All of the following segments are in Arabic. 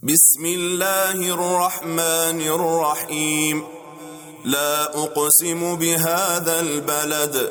بسم الله الرحمن الرحيم لا أقسم بهذا البلد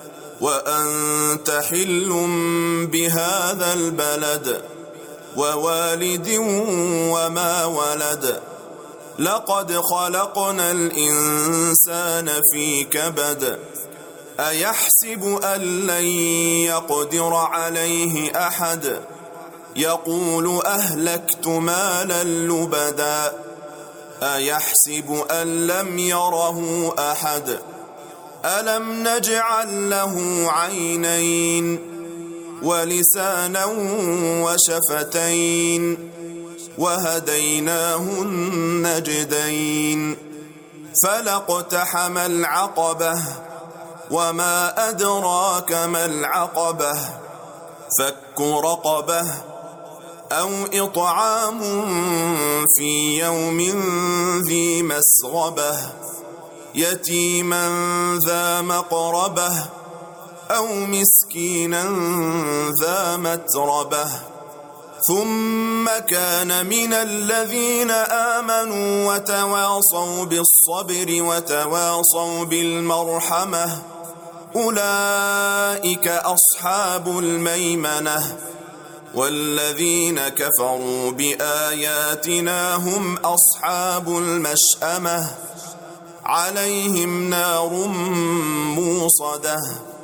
وأنت حل بهذا البلد ووالد وما ولد لقد خلقنا الإنسان في كبد أيحسب أن لن يقدر عليه أحد يقول أهلكت مالا لبدا أيحسب أن لم يره أحد ألم نجعل له عينين ولسانا وشفتين وهديناه النجدين فلاقتحم العقبة وما أدراك ما العقبة فك رقبة أو إطعام في يوم ذي مسغبة يتيما ذا مقربة أو مسكينا ذا متربة ثم كان من الذين آمنوا وتواصوا بالصبر وتواصوا بالمرحمة أولئك أصحاب الميمنة والذين كفروا بآياتنا هم أصحاب المشأمة عليهم نار موصدة